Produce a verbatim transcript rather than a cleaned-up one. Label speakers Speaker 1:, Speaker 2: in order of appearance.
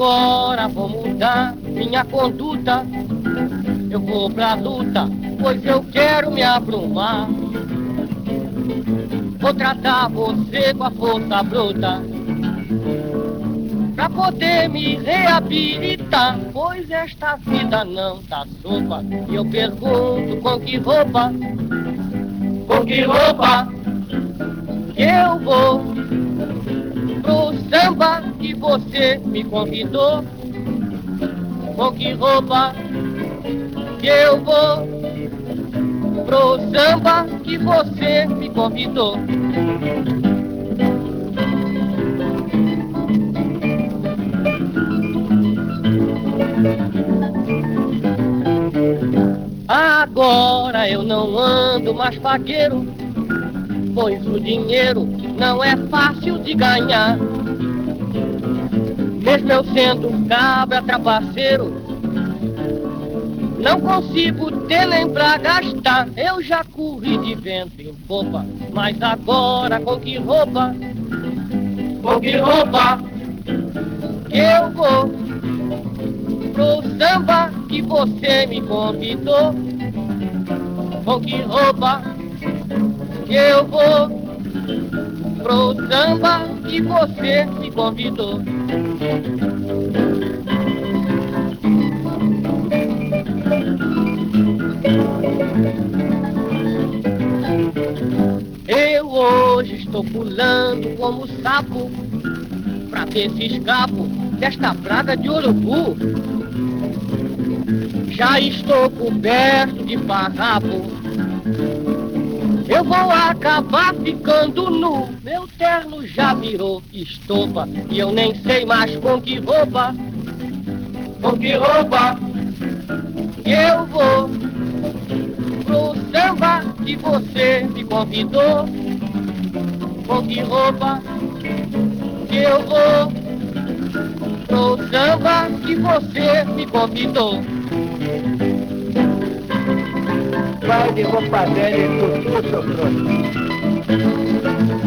Speaker 1: Agora vou mudar minha conduta, eu vou pra luta, pois eu quero me abrumar. Vou tratar você com a força bruta, pra poder me reabilitar, pois esta vida não tá sopa. E eu pergunto, com que roupa, com que roupa que eu vou pro samba que você me convidou? Com que roupa que eu vou pro samba que você me convidou? Agora eu não ando mais faqueiro, pois o dinheiro não é fácil de ganhar. Mesmo eu sendo cabra trapaceiro, não consigo ter nem pra gastar. Eu já corri de vento em popa, mas agora com que roupa, com que roupa que eu vou pro samba que você me convidou? Com que roupa que eu vou pro samba que você me convidou? Eu hoje estou pulando como sapo, pra ver se escapo desta praga de urubu. Já estou coberto de farrapo, eu vou acabar ficando nu. Meu terno já virou estopa e eu nem sei mais com que roupa, com que roupa que eu vou pro samba que você me convidou? Com que roupa que eu vou pro samba que você me convidou?
Speaker 2: Vai de roupa velha e tutu, seu trouxa.